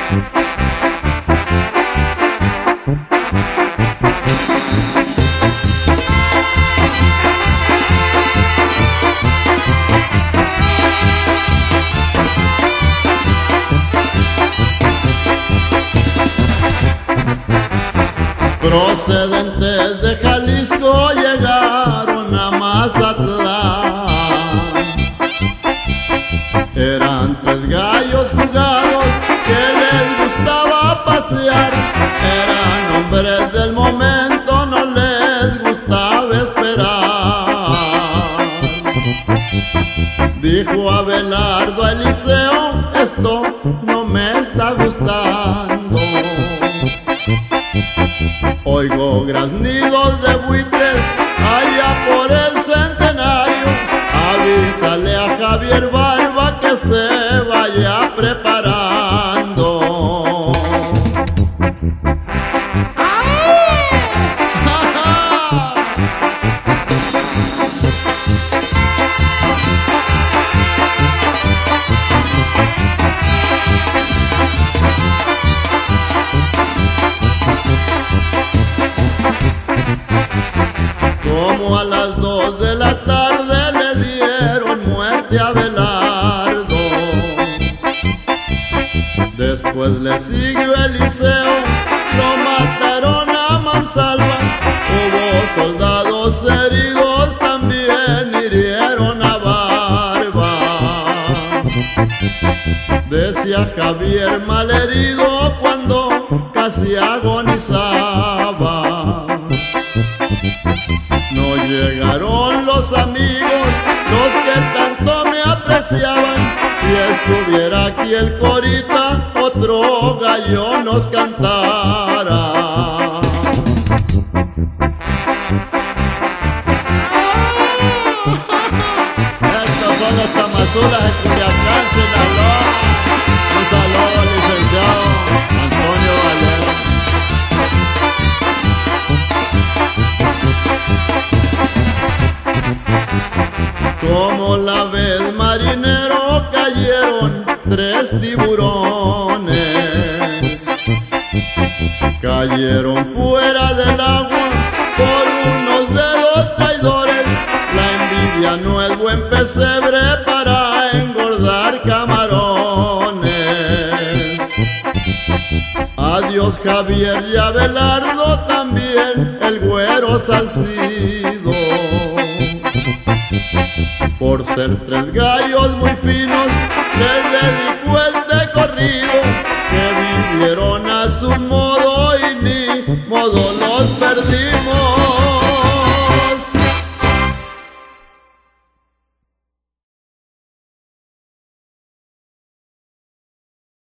Procedentes de Jalisco llegaron a Mazatlán. Eran tres gallos jugados que les gustaba pasear. Eran hombres del momento, no les gustaba esperar. Dijo Abelardo a Eliseo: esto no me está gustando. Oigo graznidos de buitres allá por el Centenario. Avísale a Javier Barba que se vaya preparando. Como a las 2 de la tarde le dieron muerte a Abelardo. Después le siguió Eliseo, lo mataron a mansalva. Hubo soldados heridos, también hirieron a Barba. Decía Javier malherido cuando casi agonizaba: no llegaron los amigos, los que tanto me apreciaban. Si estuviera aquí el Corita, otro gallo nos cantara. Estos son los Tamazulas de Culiacán, Sinaloa. Un saludo al licenciado Antonio Valera. Como la vez marinero cayeron 3 tiburones. Cayeron fuera del agua por unos dedos traidores. La envidia no es buen pesebre para engordar camarones. Adiós Javier y Abelardo, también el Güero Salcido. Por ser 3 gallos muy finos, les dedico este corrido, que vivieron a su modo